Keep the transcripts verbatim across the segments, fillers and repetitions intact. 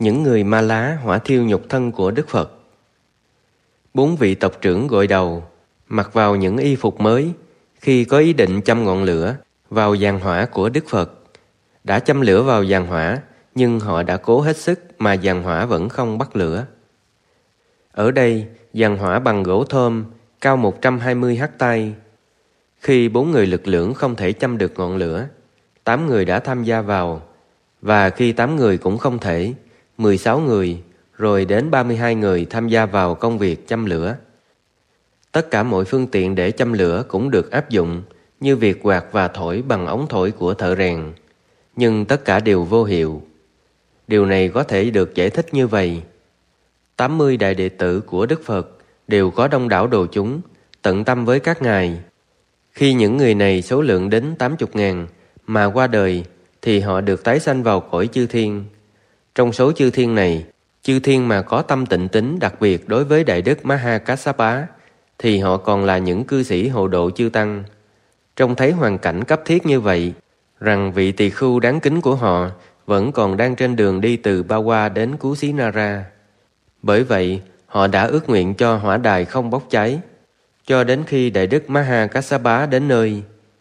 Những người Ma Lá hỏa thiêu nhục thân của Đức Phật. Bốn vị tộc trưởng gội đầu, mặc vào những y phục mới, khi có ý định châm ngọn lửa vào giàn hỏa của Đức Phật. Đã châm lửa vào giàn hỏa, nhưng họ đã cố hết sức mà giàn hỏa vẫn không bắt lửa. Ở đây, giàn hỏa bằng gỗ thơm, cao một trăm hai mươi hắt tay. Khi bốn người lực lưỡng không thể châm được ngọn lửa, tám người đã tham gia vào, và khi tám người cũng không thể, mười sáu người, rồi đến ba mươi hai người tham gia vào công việc châm lửa. Tất cả mọi phương tiện để châm lửa cũng được áp dụng, như việc quạt và thổi bằng ống thổi của thợ rèn, nhưng tất cả đều vô hiệu. Điều này có thể được giải thích như vậy. tám mươi đại đệ tử của Đức Phật đều có đông đảo đồ chúng, tận tâm với các ngài. Khi những người này số lượng đến tám mươi ngàn mà qua đời, thì họ được tái sanh vào cõi chư thiên. Trong số chư thiên này, chư thiên mà có tâm tịnh tín đặc biệt đối với Đại Đức Maha Kassapa, thì họ còn là những cư sĩ hộ độ chư tăng. Trông thấy hoàn cảnh cấp thiết như vậy, rằng vị tỳ khưu đáng kính của họ vẫn còn đang trên đường đi từ Bawa đến Kusinara. Bởi vậy, họ đã ước nguyện cho hỏa đài không bốc cháy, cho đến khi Đại Đức Maha Kassapa đến nơi.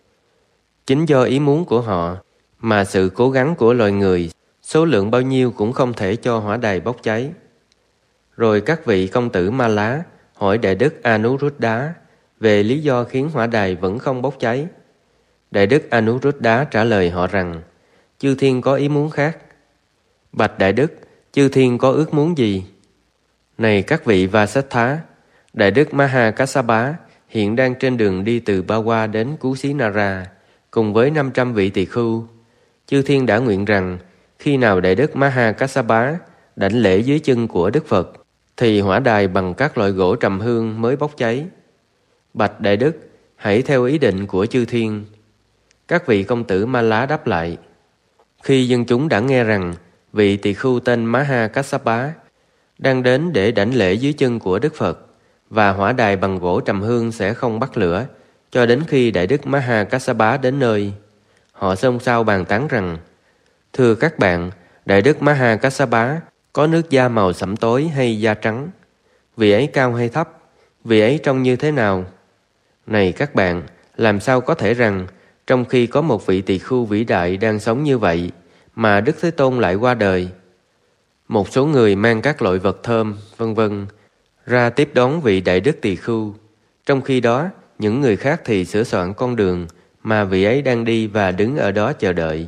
Chính do ý muốn của họ, mà sự cố gắng của loài người, số lượng bao nhiêu cũng không thể cho hỏa đài bốc cháy. Rồi các vị công tử Ma Lá hỏi Đại Đức Anuruddha về lý do khiến hỏa đài vẫn không bốc cháy. Đại Đức Anuruddha trả lời họ rằng, chư thiên có ý muốn khác. Bạch Đại Đức, chư thiên có ước muốn gì? Này các vị Vasattha, Đại Đức Maha Kassapa hiện đang trên đường đi từ Bawa đến Kusinara, cùng với năm trăm vị tỳ khưu. Chư thiên đã nguyện rằng, khi nào Đại Đức Maha Kassapa đảnh lễ dưới chân của Đức Phật, thì hỏa đài bằng các loại gỗ trầm hương mới bốc cháy. Bạch Đại Đức, hãy theo ý định của chư thiên. Các vị công tử Ma Lá đáp lại. Khi dân chúng đã nghe rằng vị tỳ khưu tên Maha Kassapa đang đến để đảnh lễ dưới chân của Đức Phật, và hỏa đài bằng gỗ trầm hương sẽ không bắt lửa cho đến khi Đại Đức Maha Kassapa đến nơi, họ xôn xao bàn tán rằng, thưa các bạn, Đại Đức Maha Kassapa có nước da màu sẫm tối hay da trắng? Vị ấy cao hay thấp? Vị ấy trông như thế nào? Này các bạn, làm sao có thể rằng trong khi có một vị tỳ khưu vĩ đại đang sống như vậy mà Đức Thế Tôn lại qua đời? Một số người mang các loại vật thơm, vân vân ra tiếp đón vị Đại Đức tỳ khưu. Trong khi đó, những người khác thì sửa soạn con đường mà vị ấy đang đi và đứng ở đó chờ đợi.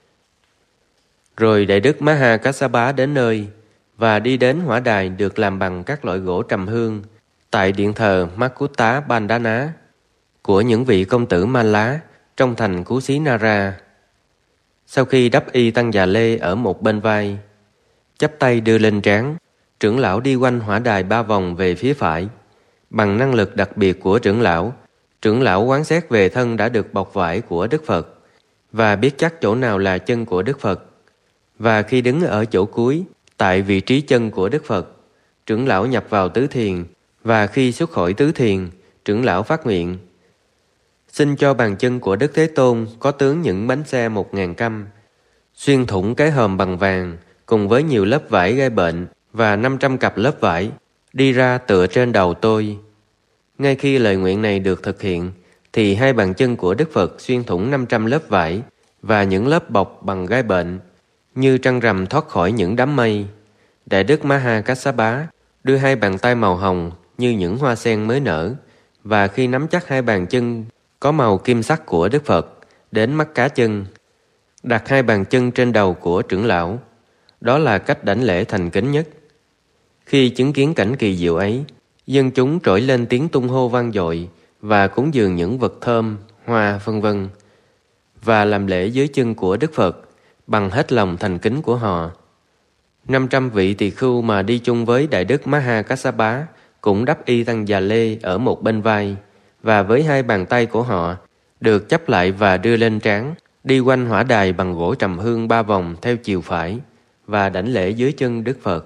Rồi Đại Đức Maha Kassapa đến nơi và đi đến hỏa đài được làm bằng các loại gỗ trầm hương tại điện thờ Makutta Bandana của những vị công tử Ma Lá trong thành Kusinara. Sau khi đắp y tăng già lê ở một bên vai, chắp tay đưa lên trán, trưởng lão đi quanh hỏa đài ba vòng về phía phải. Bằng năng lực đặc biệt của trưởng lão, trưởng lão quán xét về thân đã được bọc vải của Đức Phật và biết chắc chỗ nào là chân của Đức Phật. Và khi đứng ở chỗ cuối, tại vị trí chân của Đức Phật, trưởng lão nhập vào tứ thiền, và khi xuất khỏi tứ thiền, trưởng lão phát nguyện: xin cho bàn chân của Đức Thế Tôn có tướng những bánh xe một ngàn căm, xuyên thủng cái hòm bằng vàng, cùng với nhiều lớp vải gai bệnh và năm trăm cặp lớp vải, đi ra tựa trên đầu tôi. Ngay khi lời nguyện này được thực hiện, thì hai bàn chân của Đức Phật xuyên thủng năm trăm lớp vải và những lớp bọc bằng gai bệnh, như trăng rằm thoát khỏi những đám mây. Đại Đức Maha Kassapa đưa hai bàn tay màu hồng như những hoa sen mới nở, và khi nắm chắc hai bàn chân có màu kim sắc của Đức Phật đến mắt cá chân, đặt hai bàn chân trên đầu của trưởng lão. Đó là cách đảnh lễ thành kính nhất. Khi chứng kiến cảnh kỳ diệu ấy, dân chúng trỗi lên tiếng tung hô vang dội và cúng dường những vật thơm, hoa, vân vân, và làm lễ dưới chân của Đức Phật bằng hết lòng thành kính của họ. năm trăm vị tỳ khưu mà đi chung với Đại Đức Maha Kassapa cũng đắp y tăng già lê ở một bên vai, và với hai bàn tay của họ được chắp lại và đưa lên trán, đi quanh hỏa đài bằng gỗ trầm hương ba vòng theo chiều phải và đảnh lễ dưới chân Đức Phật.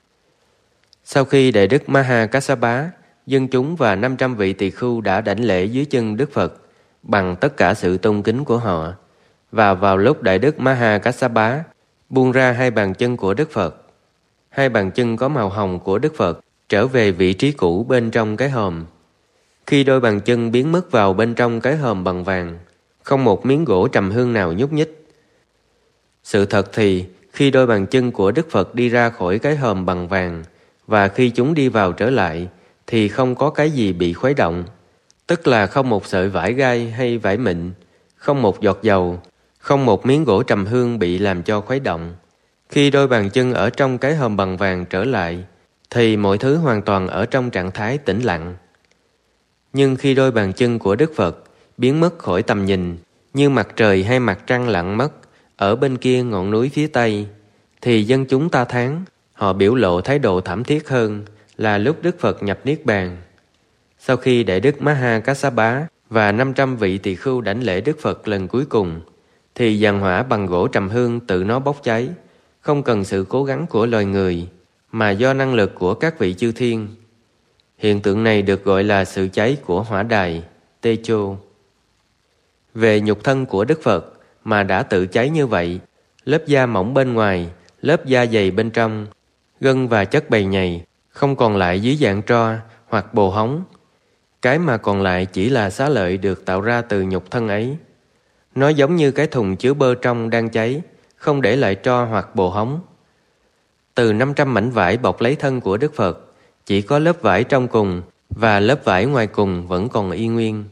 Sau khi Đại Đức Maha Kassapa, dân chúng và năm trăm vị tỳ khưu đã đảnh lễ dưới chân Đức Phật bằng tất cả sự tôn kính của họ, và vào lúc Đại Đức Maha Kassapa buông ra hai bàn chân của Đức Phật, hai bàn chân có màu hồng của Đức Phật trở về vị trí cũ bên trong cái hòm. Khi đôi bàn chân biến mất vào bên trong cái hòm bằng vàng, không một miếng gỗ trầm hương nào nhúc nhích. Sự thật thì, khi đôi bàn chân của Đức Phật đi ra khỏi cái hòm bằng vàng, và khi chúng đi vào trở lại, thì không có cái gì bị khuấy động. Tức là không một sợi vải gai hay vải mịn, không một giọt dầu, không một miếng gỗ trầm hương bị làm cho khuấy động. Khi đôi bàn chân ở trong cái hòm bằng vàng trở lại, thì mọi thứ hoàn toàn ở trong trạng thái tĩnh lặng. Nhưng khi đôi bàn chân của Đức Phật biến mất khỏi tầm nhìn, như mặt trời hay mặt trăng lặn mất ở bên kia ngọn núi phía Tây, thì dân chúng ta thán, họ biểu lộ thái độ thảm thiết hơn là lúc Đức Phật nhập Niết Bàn. Sau khi Đại Đức Maha Kassapa và năm trăm vị tỳ khưu đảnh lễ Đức Phật lần cuối cùng, thì giàn hỏa bằng gỗ trầm hương tự nó bốc cháy, không cần sự cố gắng của loài người, mà do năng lực của các vị chư thiên. Hiện tượng này được gọi là sự cháy của hỏa đài, Techo. Về nhục thân của Đức Phật mà đã tự cháy như vậy, lớp da mỏng bên ngoài, lớp da dày bên trong, gân và chất bầy nhầy không còn lại dưới dạng tro hoặc bồ hóng. Cái mà còn lại chỉ là xá lợi được tạo ra từ nhục thân ấy. Nó giống như cái thùng chứa bơ trong đang cháy, không để lại tro hoặc bồ hóng. Từ năm trăm mảnh vải bọc lấy thân của Đức Phật, chỉ có lớp vải trong cùng và lớp vải ngoài cùng vẫn còn y nguyên.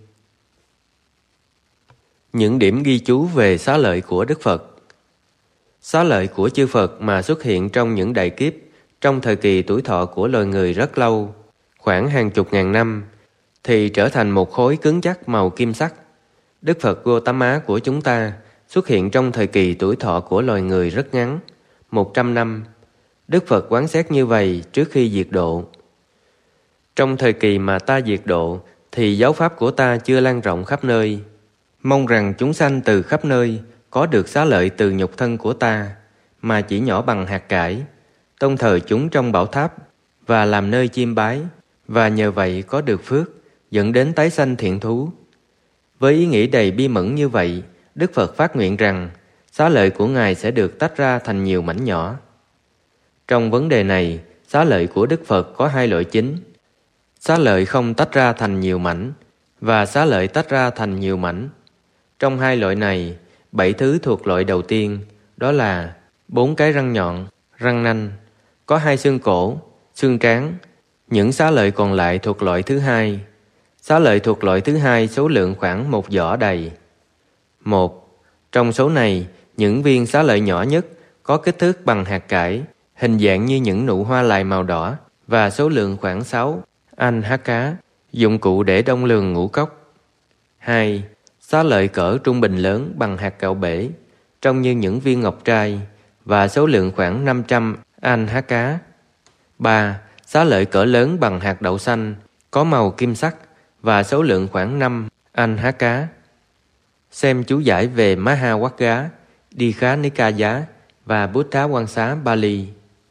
Những điểm ghi chú về xá lợi của Đức Phật. Xá lợi của chư Phật mà xuất hiện trong những đại kiếp, trong thời kỳ tuổi thọ của loài người rất lâu, khoảng hàng chục ngàn năm, thì trở thành một khối cứng chắc màu kim sắc. Đức Phật Gautama của chúng ta xuất hiện trong thời kỳ tuổi thọ của loài người rất ngắn, một trăm năm. Đức Phật quán xét như vậy trước khi diệt độ. Trong thời kỳ mà ta diệt độ, thì giáo pháp của ta chưa lan rộng khắp nơi. Mong rằng chúng sanh từ khắp nơi có được xá lợi từ nhục thân của ta, mà chỉ nhỏ bằng hạt cải, tông thờ chúng trong bảo tháp và làm nơi chiêm bái, và nhờ vậy có được phước, dẫn đến tái sanh thiện thú. Với ý nghĩ đầy bi mẫn như vậy, Đức Phật phát nguyện rằng xá lợi của Ngài sẽ được tách ra thành nhiều mảnh nhỏ. Trong vấn đề này, xá lợi của Đức Phật có hai loại chính: xá lợi không tách ra thành nhiều mảnh và xá lợi tách ra thành nhiều mảnh. Trong hai loại này, bảy thứ thuộc loại đầu tiên, đó là bốn cái răng nhọn, răng nanh, có hai xương cổ, xương trán. Những xá lợi còn lại thuộc loại thứ hai. Xá lợi thuộc loại thứ hai số lượng khoảng một giỏ đầy. Một, trong số này, những viên xá lợi nhỏ nhất có kích thước bằng hạt cải, hình dạng như những nụ hoa lài màu đỏ, và số lượng khoảng sáu anh há cá, dụng cụ để đong lường ngũ cốc. Hai, xá lợi cỡ trung bình lớn bằng hạt gạo bể, trông như những viên ngọc trai, và số lượng khoảng năm trăm anh há cá. Ba, xá lợi cỡ lớn bằng hạt đậu xanh, có màu kim sắc, và số lượng khoảng năm anh há cá. Xem chú giải về Mahawagga, Dikha Nikaya và Buddha Quan Xá Bali.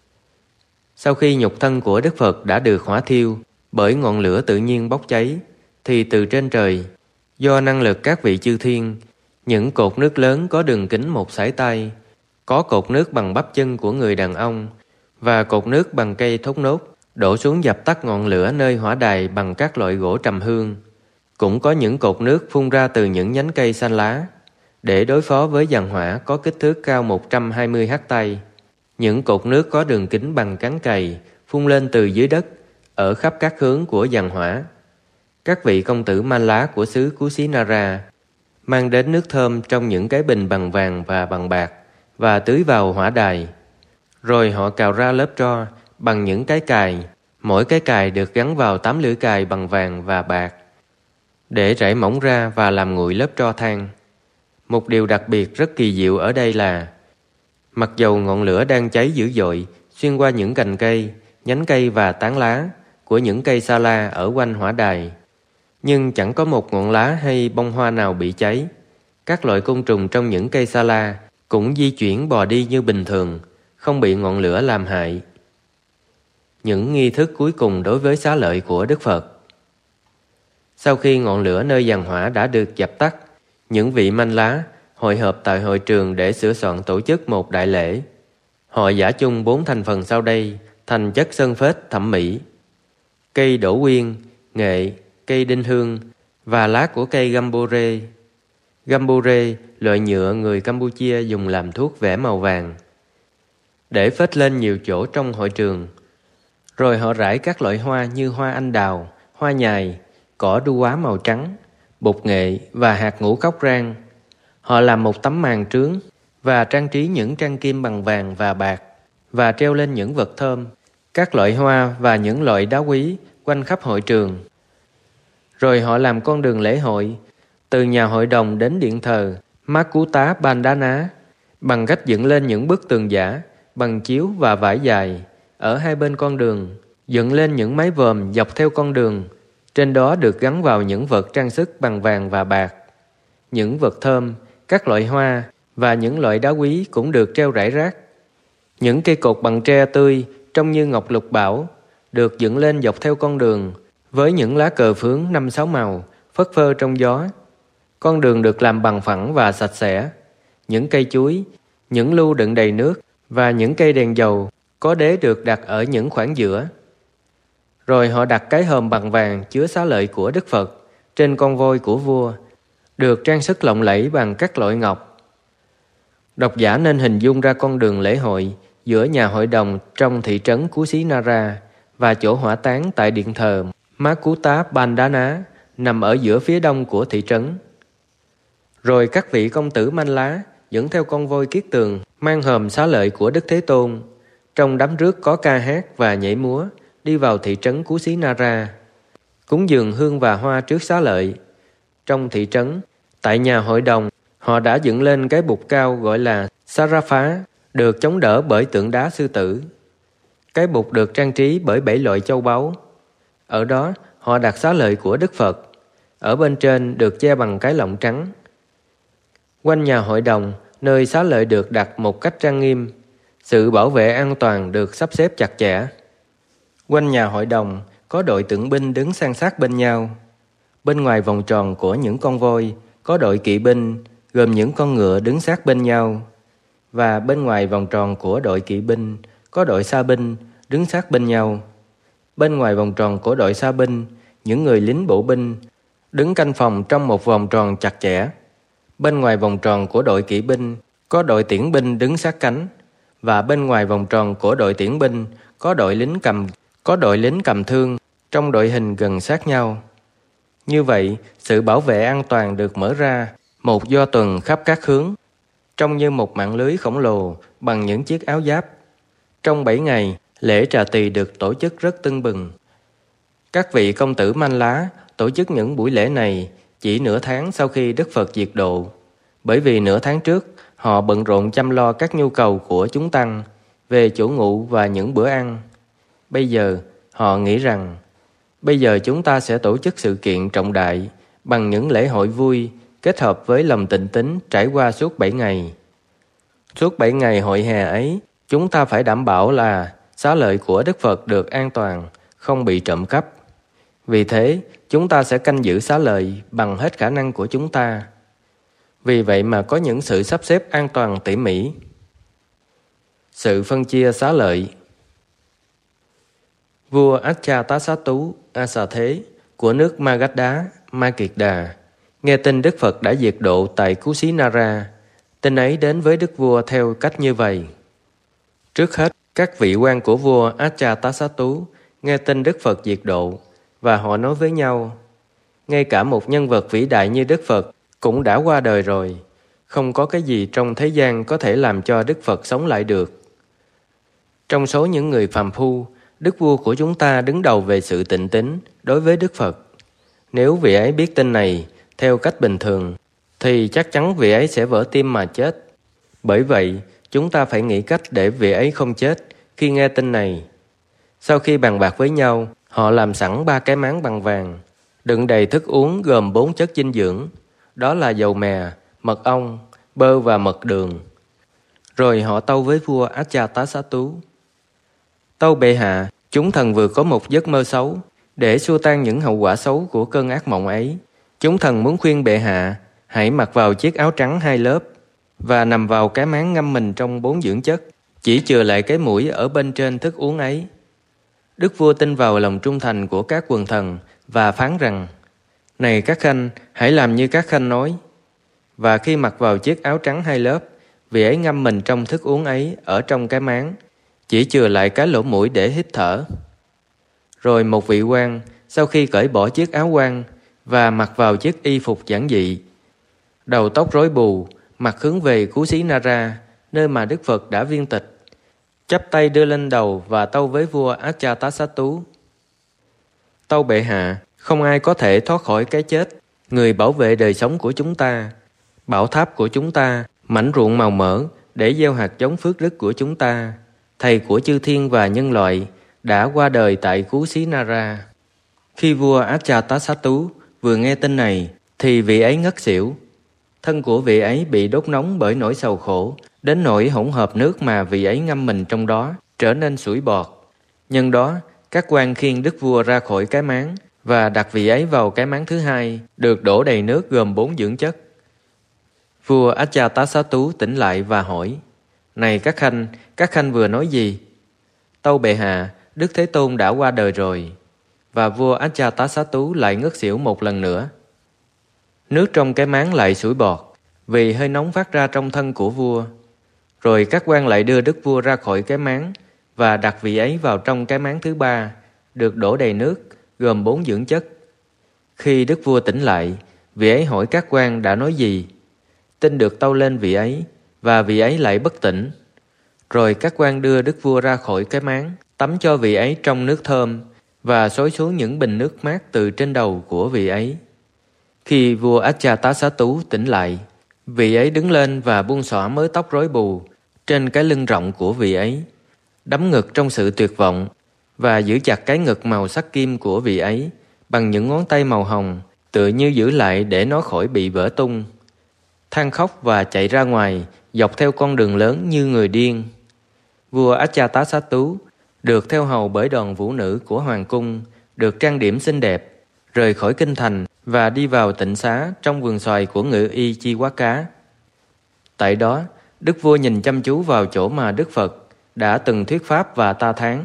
Sau khi nhục thân của Đức Phật đã được hỏa thiêu bởi ngọn lửa tự nhiên bốc cháy, thì từ trên trời, do năng lực các vị chư thiên, những cột nước lớn có đường kính một sải tay, có cột nước bằng bắp chân của người đàn ông và cột nước bằng cây thốt nốt, đổ xuống dập tắt ngọn lửa nơi hỏa đài bằng các loại gỗ trầm hương. Cũng có những cột nước phun ra từ những nhánh cây xanh lá, để đối phó với giàn hỏa có kích thước cao một trăm hai mươi hắt tay. Những cột nước có đường kính bằng cán cày phun lên từ dưới đất, ở khắp các hướng của giàn hỏa. Các vị công tử man lá của xứ Kusinara mang đến nước thơm trong những cái bình bằng vàng và bằng bạc và tưới vào hỏa đài. Rồi họ cào ra lớp tro bằng những cái cài, mỗi cái cài được gắn vào tám lưỡi cài bằng vàng và bạc, để rải mỏng ra và làm nguội lớp tro than. Một điều đặc biệt rất kỳ diệu ở đây là, mặc dầu ngọn lửa đang cháy dữ dội xuyên qua những cành cây, nhánh cây và tán lá của những cây sa la ở quanh hỏa đài, nhưng chẳng có một ngọn lá hay bông hoa nào bị cháy. Các loại côn trùng trong những cây sa la cũng di chuyển bò đi như bình thường, không bị ngọn lửa làm hại. Những nghi thức cuối cùng đối với xá lợi của Đức Phật. Sau khi ngọn lửa nơi giàn hỏa đã được dập tắt, những vị manh lá hội họp tại hội trường để sửa soạn tổ chức một đại lễ. Họ giả chung bốn thành phần sau đây thành chất sơn phết thẩm mỹ. Cây đổ quyên, nghệ, cây đinh hương và lá của cây Gambore. Gambore, loại nhựa người Campuchia dùng làm thuốc vẽ màu vàng, để phết lên nhiều chỗ trong hội trường. Rồi họ rải các loại hoa như hoa anh đào, hoa nhài, cỏ đu quá màu trắng, bột nghệ và hạt ngũ cốc rang. Họ làm một tấm màn trướng và trang trí những trang kim bằng vàng và bạc, và treo lên những vật thơm, các loại hoa và những loại đá quý quanh khắp hội trường. Rồi họ làm con đường lễ hội, từ nhà hội đồng đến điện thờ Makuta Bandana, bằng cách dựng lên những bức tường giả bằng chiếu và vải dài ở hai bên con đường, dựng lên những mái vòm dọc theo con đường. Trên đó được gắn vào những vật trang sức bằng vàng và bạc. Những vật thơm, các loại hoa và những loại đá quý cũng được treo rải rác. Những cây cột bằng tre tươi trông như ngọc lục bảo được dựng lên dọc theo con đường, với những lá cờ phướng năm sáu màu phất phơ trong gió. Con đường được làm bằng phẳng và sạch sẽ. Những cây chuối, những lu đựng đầy nước và những cây đèn dầu có đế được đặt ở những khoảng giữa. Rồi họ đặt cái hòm bằng vàng chứa xá lợi của Đức Phật trên con voi của vua, được trang sức lộng lẫy bằng các loại ngọc. Độc giả nên hình dung ra con đường lễ hội giữa nhà hội đồng trong thị trấn Kusinara và chỗ hỏa táng tại điện thờ Makuta Bandana nằm ở giữa phía đông của thị trấn. Rồi các vị công tử Manh Lá dẫn theo con voi kiết tường mang hòm xá lợi của Đức Thế Tôn, trong đám rước có ca hát và nhảy múa, đi vào thị trấn Kusinara, cúng dường hương và hoa trước xá lợi. Trong thị trấn, tại nhà hội đồng, họ đã dựng lên cái bục cao gọi là Sarafa, được chống đỡ bởi tượng đá sư tử. Cái bục được trang trí bởi bảy loại châu báu. Ở đó, họ đặt xá lợi của Đức Phật. Ở bên trên được che bằng cái lọng trắng. Quanh nhà hội đồng, nơi xá lợi được đặt một cách trang nghiêm, sự bảo vệ an toàn được sắp xếp chặt chẽ. Quanh nhà hội đồng có đội tượng binh đứng san sát bên nhau. Bên ngoài vòng tròn của những con voi có đội kỵ binh gồm những con ngựa đứng sát bên nhau. Và bên ngoài vòng tròn của đội kỵ binh có đội sa binh đứng sát bên nhau. Bên ngoài vòng tròn của đội sa binh, những người lính bộ binh đứng canh phòng trong một vòng tròn chặt chẽ. Bên ngoài vòng tròn của đội kỵ binh có đội tiễn binh đứng sát cánh, và bên ngoài vòng tròn của đội tiễn binh có đội lính cầm có đội lính cầm thương trong đội hình gần sát nhau. Như vậy, sự bảo vệ an toàn được mở ra một do tuần khắp các hướng, trông như một mạng lưới khổng lồ bằng những chiếc áo giáp. Trong bảy ngày, lễ trà tỳ được tổ chức rất tưng bừng. Các vị công tử Manh Lá tổ chức những buổi lễ này chỉ nửa tháng sau khi Đức Phật diệt độ, bởi vì nửa tháng trước họ bận rộn chăm lo các nhu cầu của chúng tăng về chỗ ngủ và những bữa ăn. Bây giờ họ nghĩ rằng bây giờ chúng ta sẽ tổ chức sự kiện trọng đại bằng những lễ hội vui kết hợp với lòng tịnh tín trải qua suốt bảy ngày. Suốt bảy ngày hội hè ấy, chúng ta phải đảm bảo là xá lợi của Đức Phật được an toàn, không bị trộm cắp. Vì thế, chúng ta sẽ canh giữ xá lợi bằng hết khả năng của chúng ta. Vì vậy mà có những sự sắp xếp an toàn tỉ mỉ. Sự phân chia xá lợi. Vua Ajatasattu Asa Thế của nước Magadha, Ma Kiệt Đà nghe tin Đức Phật đã diệt độ tại Kusinara. Tin ấy đến với đức vua theo cách như vậy. Trước hết, các vị quan của vua Ajatasattu nghe tin Đức Phật diệt độ, và họ nói với nhau: ngay cả một nhân vật vĩ đại như Đức Phật cũng đã qua đời rồi, không có cái gì trong thế gian có thể làm cho Đức Phật sống lại được. Trong số những người phàm phu, đức vua của chúng ta đứng đầu về sự tịnh tín đối với Đức Phật. Nếu vị ấy biết tin này theo cách bình thường, thì chắc chắn vị ấy sẽ vỡ tim mà chết. Bởi vậy, chúng ta phải nghĩ cách để vị ấy không chết khi nghe tin này. Sau khi bàn bạc với nhau, họ làm sẵn ba cái máng bằng vàng, đựng đầy thức uống gồm bốn chất dinh dưỡng, đó là dầu mè, mật ong, bơ và mật đường. Rồi họ tâu với vua Ajatasattu: Tâu bệ hạ, chúng thần vừa có một giấc mơ xấu. Để xua tan những hậu quả xấu của cơn ác mộng ấy, chúng thần muốn khuyên bệ hạ hãy mặc vào chiếc áo trắng hai lớp và nằm vào cái máng ngâm mình trong bốn dưỡng chất, chỉ chừa lại cái mũi ở bên trên thức uống ấy, Đức vua tin vào lòng trung thành của các quần thần và phán rằng: Này các khanh, hãy làm như các khanh nói. Và khi mặc vào chiếc áo trắng hai lớp, vị ấy ngâm mình trong thức uống ấy ở trong cái máng, chỉ chừa lại cái lỗ mũi để hít thở. Rồi một vị quan, sau khi cởi bỏ chiếc áo quan và mặc vào chiếc y phục giản dị, đầu tóc rối bù, mặt hướng về Cú Xí Na Ra, nơi mà Đức Phật đã viên tịch, chắp tay đưa lên đầu và tâu với vua Ajatasattu: Tâu bệ hạ, không ai có thể thoát khỏi cái chết. Người bảo vệ đời sống của chúng ta, bảo tháp của chúng ta, mảnh ruộng màu mỡ để gieo hạt giống phước đức của chúng ta, thầy của chư thiên và nhân loại, đã qua đời tại Cú Xí Na Ra. Khi vua Ajatasattu vừa nghe tin này thì vị ấy ngất xỉu. Thân của vị ấy bị đốt nóng bởi nỗi sầu khổ, đến nỗi hỗn hợp nước mà vị ấy ngâm mình trong đó trở nên sủi bọt. Nhân đó, các quan khiêng đức vua ra khỏi cái máng và đặt vị ấy vào cái máng thứ hai, được đổ đầy nước gồm bốn dưỡng chất. Vua Ajatasattu tỉnh lại và hỏi: Này các khanh, các khanh vừa nói gì? Tâu bệ hạ, Đức Thế Tôn đã qua đời rồi. Và vua Ajatasattu lại ngất xỉu một lần nữa. Nước trong cái máng lại sủi bọt, vì hơi nóng phát ra trong thân của vua. Rồi các quan lại đưa đức vua ra khỏi cái máng và đặt vị ấy vào trong cái máng thứ ba, được đổ đầy nước, gồm bốn dưỡng chất. Khi đức vua tỉnh lại, vị ấy hỏi các quan đã nói gì. Tin được tâu lên vị ấy, và vị ấy lại bất tỉnh. Rồi các quan đưa đức vua ra khỏi cái máng, tắm cho vị ấy trong nước thơm, và xối xuống những bình nước mát từ trên đầu của vị ấy. Khi vua Ajatasattu tỉnh lại, vị ấy đứng lên và buông xõa mớ tóc rối bù trên cái lưng rộng của vị ấy, đấm ngực trong sự tuyệt vọng, và giữ chặt cái ngực màu sắc kim của vị ấy bằng những ngón tay màu hồng, tựa như giữ lại để nó khỏi bị vỡ tung. Than khóc và chạy ra ngoài, dọc theo con đường lớn như người điên. Vua Ajatasattu được theo hầu bởi đoàn vũ nữ của hoàng cung, được trang điểm xinh đẹp, rời khỏi kinh thành và đi vào tịnh xá trong vườn xoài của ngự y Chi Quá Cá. Tại đó, đức vua nhìn chăm chú vào chỗ mà Đức Phật đã từng thuyết pháp và ta thán: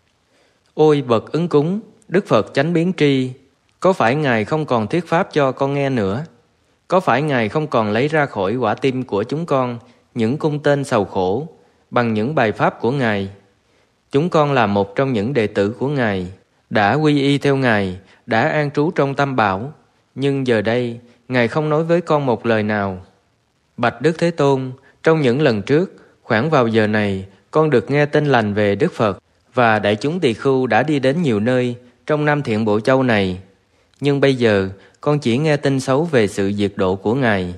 Ôi bậc ứng cúng, Đức Phật chánh biến tri, có phải Ngài không còn thuyết pháp cho con nghe nữa? Có phải Ngài không còn lấy ra khỏi quả tim của chúng con những cung tên sầu khổ bằng những bài pháp của Ngài? Chúng con là một trong những đệ tử của Ngài, đã quy y theo Ngài, đã an trú trong Tam Bảo, nhưng giờ đây Ngài không nói với con một lời nào. Bạch Đức Thế Tôn, trong những lần trước, khoảng vào giờ này, con được nghe tin lành về Đức Phật, và đại chúng tỳ khưu đã đi đến nhiều nơi trong Nam Thiện Bộ Châu này. Nhưng bây giờ, con chỉ nghe tin xấu về sự diệt độ của Ngài.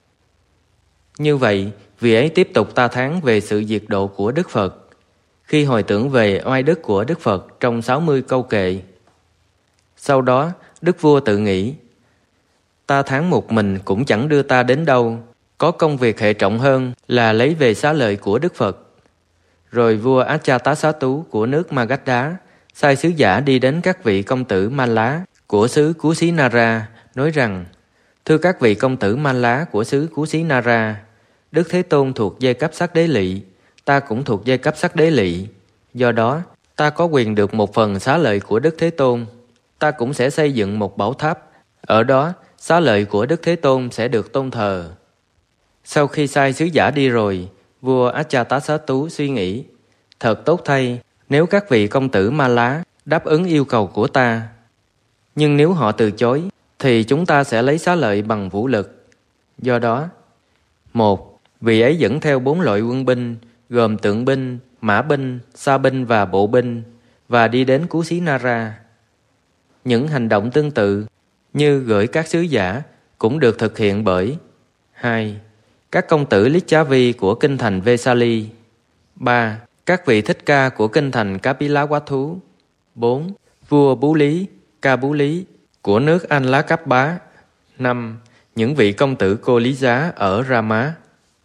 Như vậy, vị ấy tiếp tục ta thán về sự diệt độ của Đức Phật, khi hồi tưởng về oai đức của Đức Phật trong sáu mươi câu kệ. Sau đó, đức vua tự nghĩ: Ta thán một mình cũng chẳng đưa ta đến đâu, có công việc hệ trọng hơn là lấy về xá lợi của Đức Phật. Rồi vua Ajatasattu của nước Magadha sai sứ giả đi đến các vị công tử Man Lá của xứ Cú Xí Na Ra, nói rằng: Thưa các vị công tử Man Lá của xứ Cú Xí Na Ra, Đức Thế Tôn thuộc giai cấp sắc đế lỵ, ta cũng thuộc giai cấp sắc đế lỵ. Do đó, ta có quyền được một phần xá lợi của Đức Thế Tôn. Ta cũng sẽ xây dựng một bảo tháp, ở đó xá lợi của Đức Thế Tôn sẽ được tôn thờ. Sau khi sai sứ giả đi rồi, vua Ajatasattu suy nghĩ: Thật tốt thay nếu các vị công tử Ma Lá đáp ứng yêu cầu của ta. Nhưng nếu họ từ chối, thì chúng ta sẽ lấy xá lợi bằng vũ lực. Do đó, một, vị ấy dẫn theo bốn loại quân binh, gồm tượng binh, mã binh, sa binh và bộ binh, và đi đến Cú Xí Na Ra. Những hành động tương tự như gửi các sứ giả cũng được thực hiện bởi: hai. Các công tử Lichavi của kinh thành Vesali. ba. Các vị thích ca của kinh thành Kapilavatthu. bốn. Vua Bú Lý, Ca Bú Lý của nước Anh Lá Cấp Bá. năm. Những vị công tử Cô Lý Giá ở Rama.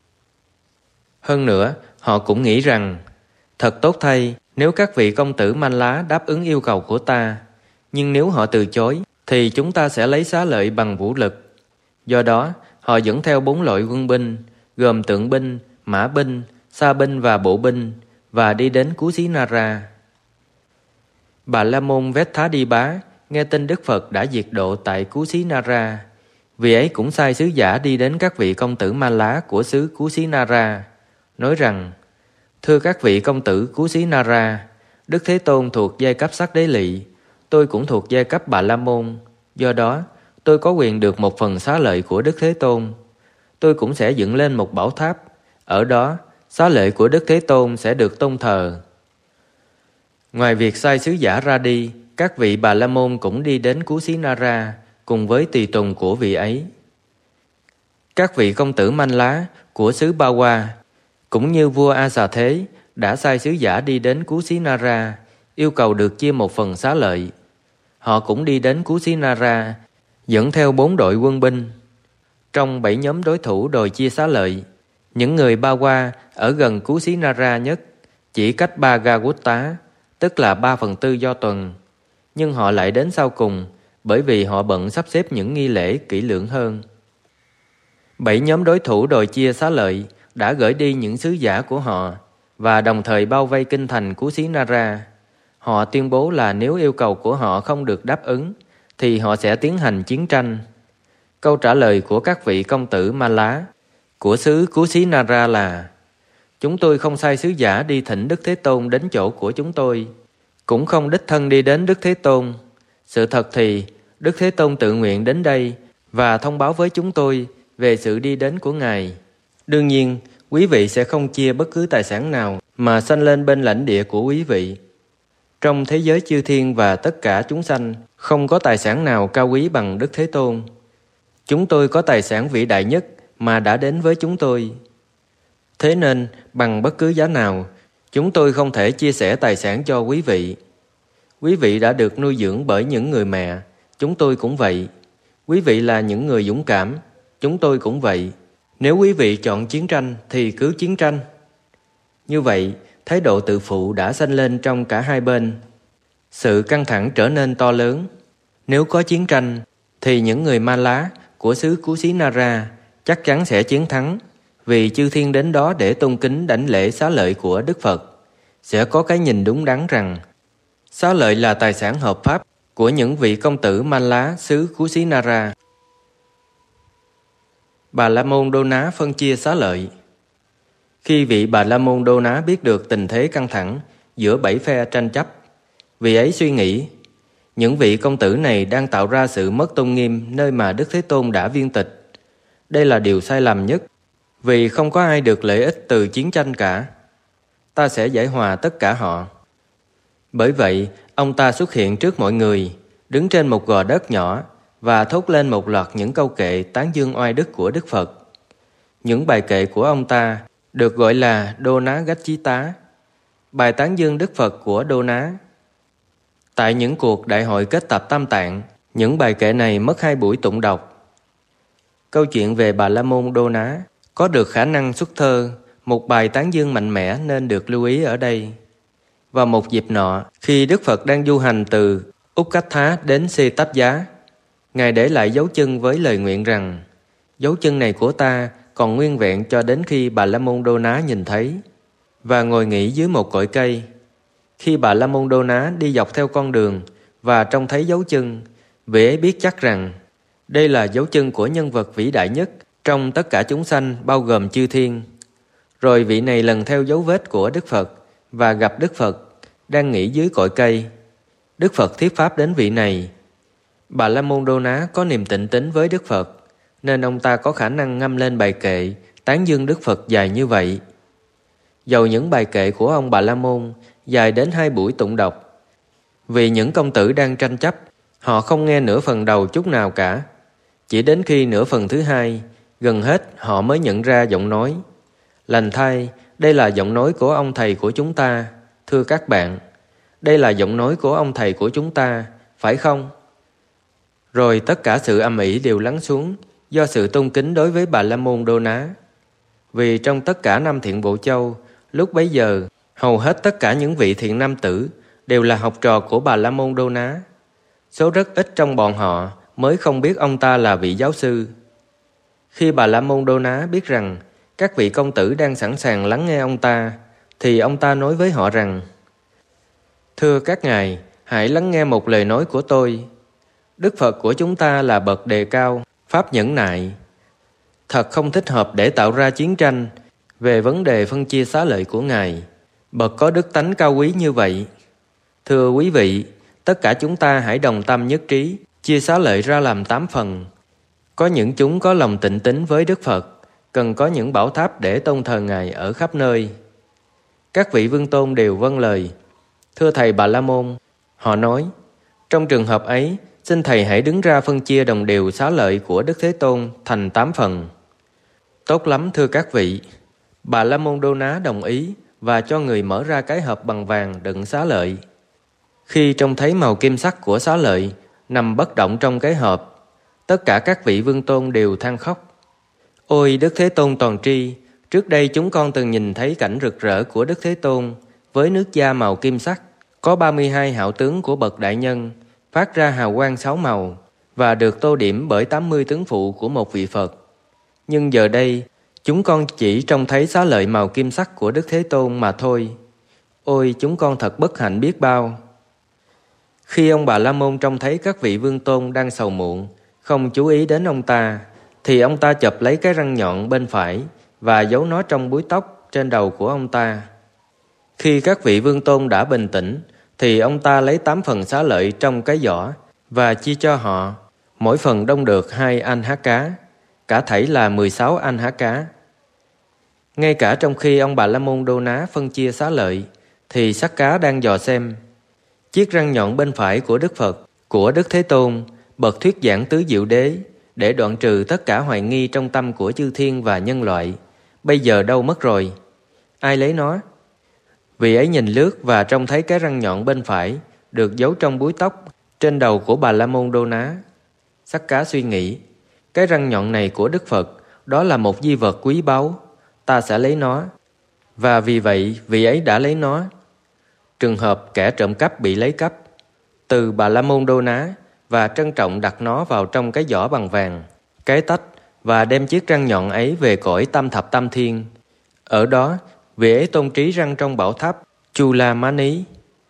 Hơn nữa, họ cũng nghĩ rằng: Thật tốt thay nếu các vị công tử Man Lá đáp ứng yêu cầu của ta, nhưng nếu họ từ chối, thì chúng ta sẽ lấy xá lợi bằng vũ lực. Do đó, họ dẫn theo bốn loại quân binh, gồm tượng binh, mã binh, sa binh và bộ binh, và đi đến Cú Xí Na Ra. Bà La Môn Vethadibá nghe tin Đức Phật đã diệt độ tại Kusinara, vì ấy cũng sai sứ giả đi đến các vị công tử Ma Lá của xứ Kusinara, nói rằng: Thưa các vị công tử Kusinara, Đức Thế Tôn thuộc giai cấp Sắc Đế Lị, tôi cũng thuộc giai cấp Bà La Môn, do đó tôi có quyền được một phần xá lợi của Đức Thế Tôn. Tôi cũng sẽ dựng lên một bảo tháp, ở đó xá lợi của Đức Thế Tôn sẽ được tôn thờ. Ngoài việc sai sứ giả ra đi, các vị Bà La Môn cũng đi đến Kusinara cùng với tùy tùng của vị ấy. Các vị công tử Manh Lá của xứ Ba Hoa cũng như vua A Xà Thế đã sai sứ giả đi đến Kusinara, yêu cầu được chia một phần xá lợi. Họ cũng đi đến Kusinara dẫn theo bốn đội quân binh. Trong bảy nhóm đối thủ đòi chia xá lợi, những người Ba Hoa ở gần Kusinara nhất, chỉ cách ba ga quốc tá, tức là ba phần tư do tuần, nhưng họ lại đến sau cùng bởi vì họ bận sắp xếp những nghi lễ kỹ lưỡng hơn. Bảy nhóm đối thủ đòi chia xá lợi đã gửi đi những sứ giả của họ và đồng thời bao vây kinh thành Kusinara. Họ tuyên bố là nếu yêu cầu của họ không được đáp ứng thì họ sẽ tiến hành chiến tranh. Câu trả lời của các vị công tử Ma Lá của xứ Kusinara là: Chúng tôi không sai sứ giả đi thỉnh Đức Thế Tôn đến chỗ của chúng tôi, cũng không đích thân đi đến Đức Thế Tôn. Sự thật thì Đức Thế Tôn tự nguyện đến đây và thông báo với chúng tôi về sự đi đến của Ngài. Đương nhiên, quý vị sẽ không chia bất cứ tài sản nào mà sanh lên bên lãnh địa của quý vị. Trong thế giới chư thiên và tất cả chúng sanh, không có tài sản nào cao quý bằng Đức Thế Tôn. Chúng tôi có tài sản vĩ đại nhất mà đã đến với chúng tôi. Thế nên, bằng bất cứ giá nào, chúng tôi không thể chia sẻ tài sản cho quý vị. Quý vị đã được nuôi dưỡng bởi những người mẹ, chúng tôi cũng vậy. Quý vị là những người dũng cảm, chúng tôi cũng vậy. Nếu quý vị chọn chiến tranh thì cứ chiến tranh. Như vậy, thái độ tự phụ đã sanh lên trong cả hai bên. Sự căng thẳng trở nên to lớn. Nếu có chiến tranh, thì những người Ma Lá của xứ Kusinara chắc chắn sẽ chiến thắng, vì chư thiên đến đó để tôn kính đảnh lễ xá lợi của Đức Phật, sẽ có cái nhìn đúng đắn rằng xá lợi là tài sản hợp pháp của những vị công tử Ma Lá xứ Kusinara. Bà La Môn Đô Ná phân chia xá lợi. Khi vị Bà La Môn Đô Ná biết được tình thế căng thẳng giữa bảy phe tranh chấp, vị ấy suy nghĩ, những vị công tử này đang tạo ra sự mất tôn nghiêm nơi mà Đức Thế Tôn đã viên tịch. Đây là điều sai lầm nhất, vì không có ai được lợi ích từ chiến tranh cả. Ta sẽ giải hòa tất cả họ. Bởi vậy, ông ta xuất hiện trước mọi người, đứng trên một gò đất nhỏ và thốt lên một loạt những câu kệ tán dương oai đức của Đức Phật. Những bài kệ của ông ta được gọi là Đô Ná Gách Chí Tá, bài tán dương Đức Phật của Đô Ná. Tại những cuộc đại hội kết tập Tam Tạng, những bài kệ này mất hai buổi tụng đọc. Câu chuyện về Bà La Môn Đô Ná có được khả năng xuất thơ, một bài tán dương mạnh mẽ nên được lưu ý ở đây. Vào một dịp nọ, khi Đức Phật đang du hành từ Ukkathá đến Xê Táp Giá, Ngài để lại dấu chân với lời nguyện rằng: dấu chân này của ta còn nguyên vẹn cho đến khi Bà La Môn Đô Ná nhìn thấy, và ngồi nghỉ dưới một cội cây. Khi Bà La Môn Đô Ná đi dọc theo con đường và trông thấy dấu chân, vị ấy biết chắc rằng đây là dấu chân của nhân vật vĩ đại nhất trong tất cả chúng sanh, bao gồm chư thiên. Rồi vị này lần theo dấu vết của Đức Phật và gặp Đức Phật đang nghỉ dưới cội cây. Đức Phật thuyết pháp đến vị này. Bà La Môn Đô Ná có niềm tịnh tín với Đức Phật, nên ông ta có khả năng ngâm lên bài kệ tán dương Đức Phật dài như vậy. Dầu những bài kệ của ông Bà La Môn dài đến hai buổi tụng đọc, vì những công tử đang tranh chấp, họ không nghe nửa phần đầu chút nào cả. Chỉ đến khi nửa phần thứ hai, gần hết họ mới nhận ra giọng nói. Lành thay, đây là giọng nói của ông thầy của chúng ta, thưa các bạn. Đây là giọng nói của ông thầy của chúng ta, phải không? Rồi tất cả sự âm ỉ đều lắng xuống do sự tôn kính đối với Bà La Môn Đô Ná. Vì trong tất cả năm Thiện Bộ Châu, lúc bấy giờ, hầu hết tất cả những vị thiện nam tử đều là học trò của Bà La Môn Đô Ná. Số rất ít trong bọn họ mới không biết ông ta là vị giáo sư. Khi Bà La Môn Đô Ná biết rằng các vị công tử đang sẵn sàng lắng nghe ông ta, thì ông ta nói với họ rằng: thưa các ngài, hãy lắng nghe một lời nói của tôi. Đức Phật của chúng ta là bậc đề cao, pháp nhẫn nại. Thật không thích hợp để tạo ra chiến tranh về vấn đề phân chia xá lợi của Ngài, bậc có đức tánh cao quý như vậy. Thưa quý vị, tất cả chúng ta hãy đồng tâm nhất trí, chia xá lợi ra làm tám phần. Có những chúng có lòng tịnh tín với Đức Phật, cần có những bảo tháp để tôn thờ Ngài ở khắp nơi. Các vị vương tôn đều vâng lời. Thưa Thầy Bà La Môn, họ nói, trong trường hợp ấy, xin Thầy hãy đứng ra phân chia đồng đều xá lợi của Đức Thế Tôn thành tám phần. Tốt lắm thưa các vị. Bà La Môn Đô Ná đồng ý và cho người mở ra cái hộp bằng vàng đựng xá lợi. Khi trông thấy màu kim sắc của xá lợi nằm bất động trong cái hộp, tất cả các vị vương tôn đều than khóc. Ôi Đức Thế Tôn toàn tri, trước đây chúng con từng nhìn thấy cảnh rực rỡ của Đức Thế Tôn với nước da màu kim sắc, có ba mươi hai hảo tướng của bậc đại nhân, phát ra hào quang sáu màu và được tô điểm bởi tám mươi tướng phụ của một vị Phật. Nhưng giờ đây, chúng con chỉ trông thấy xá lợi màu kim sắc của Đức Thế Tôn mà thôi. Ôi chúng con thật bất hạnh biết bao. Khi ông Bà La Môn trông thấy các vị vương tôn đang sầu muộn, không chú ý đến ông ta, thì ông ta chộp lấy cái răng nhọn bên phải và giấu nó trong búi tóc trên đầu của ông ta. Khi các vị vương tôn đã bình tĩnh, thì ông ta lấy tám phần xá lợi trong cái giỏ và chia cho họ, mỗi phần đông được hai anh há cá, cả thảy là mười sáu anh há cá. Ngay cả trong khi ông Bà La Môn Đô Ná phân chia xá lợi, thì Sắc Cá đang dò xem. Chiếc răng nhọn bên phải của Đức Phật, của Đức Thế Tôn, bậc thuyết giảng tứ diệu đế, để đoạn trừ tất cả hoài nghi trong tâm của chư thiên và nhân loại, bây giờ đâu mất rồi? Ai lấy nó? Vị ấy nhìn lướt và trông thấy cái răng nhọn bên phải được giấu trong búi tóc trên đầu của Bà La Môn Đô Ná. Sắc Cá suy nghĩ, cái răng nhọn này của Đức Phật, đó là một di vật quý báu, ta sẽ lấy nó. Và vì vậy, vị ấy đã lấy nó. Trường hợp kẻ trộm cắp bị lấy cắp từ Bà La Môn Đô Ná và trân trọng đặt nó vào trong cái giỏ bằng vàng, cái tách và đem chiếc răng nhọn ấy về cõi tam thập tam thiên. Ở đó, vị ấy tôn trí răng trong bảo tháp Chula Mani.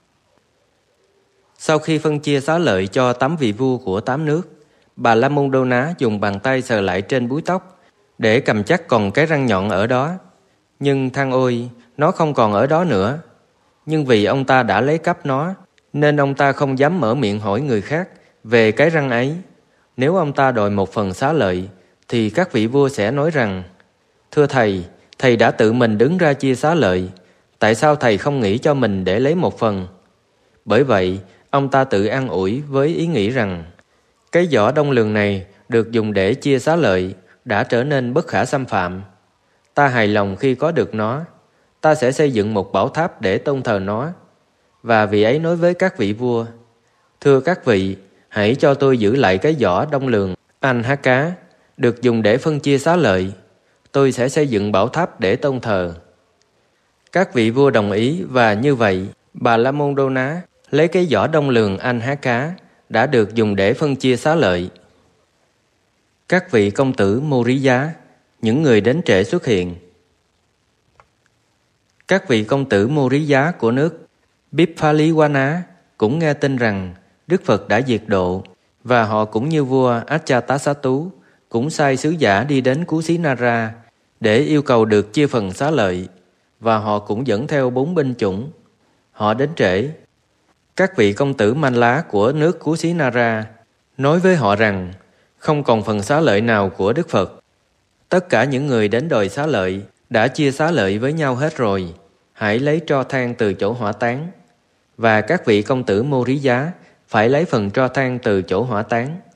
Sau khi phân chia xá lợi cho tám vị vua của tám nước, Bà La Môn Đô Ná dùng bàn tay sờ lại trên búi tóc để cầm chắc còn cái răng nhọn ở đó. Nhưng than ôi, nó không còn ở đó nữa. Nhưng vì ông ta đã lấy cắp nó, nên ông ta không dám mở miệng hỏi người khác về cái răng ấy. Nếu ông ta đòi một phần xá lợi, thì các vị vua sẽ nói rằng, thưa Thầy, Thầy đã tự mình đứng ra chia xá lợi, tại sao Thầy không nghĩ cho mình để lấy một phần? Bởi vậy, ông ta tự an ủi với ý nghĩ rằng, cái giỏ đông lường này được dùng để chia xá lợi đã trở nên bất khả xâm phạm. Ta hài lòng khi có được nó. Ta sẽ xây dựng một bảo tháp để tôn thờ nó. Và vị ấy nói với các vị vua, thưa các vị, hãy cho tôi giữ lại cái giỏ đông lường anh há cá được dùng để phân chia xá lợi. Tôi sẽ xây dựng bảo tháp để tôn thờ. Các vị vua đồng ý, và như vậy, Bà La Môn Đô Ná lấy cái giỏ đông lường anh há cá đã được dùng để phân chia xá lợi. Các vị công tử Mô Rí Giá, những người đến trễ xuất hiện. Các vị công tử Mô Rí Giá của nước Bipphaliwana cũng nghe tin rằng Đức Phật đã diệt độ, và họ cũng như vua Ajatasattu cũng sai sứ giả đi đến Kusinara để yêu cầu được chia phần xá lợi, và họ cũng dẫn theo bốn binh chủng. Họ đến trễ. Các vị công tử Manh Lá của nước Kusinara nói với họ rằng không còn phần xá lợi nào của Đức Phật. Tất cả những người đến đòi xá lợi đã chia xá lợi với nhau hết rồi. Hãy lấy tro than từ chỗ hỏa táng. Và các vị công tử Mô Rí Giá phải lấy phần tro than từ chỗ hỏa táng.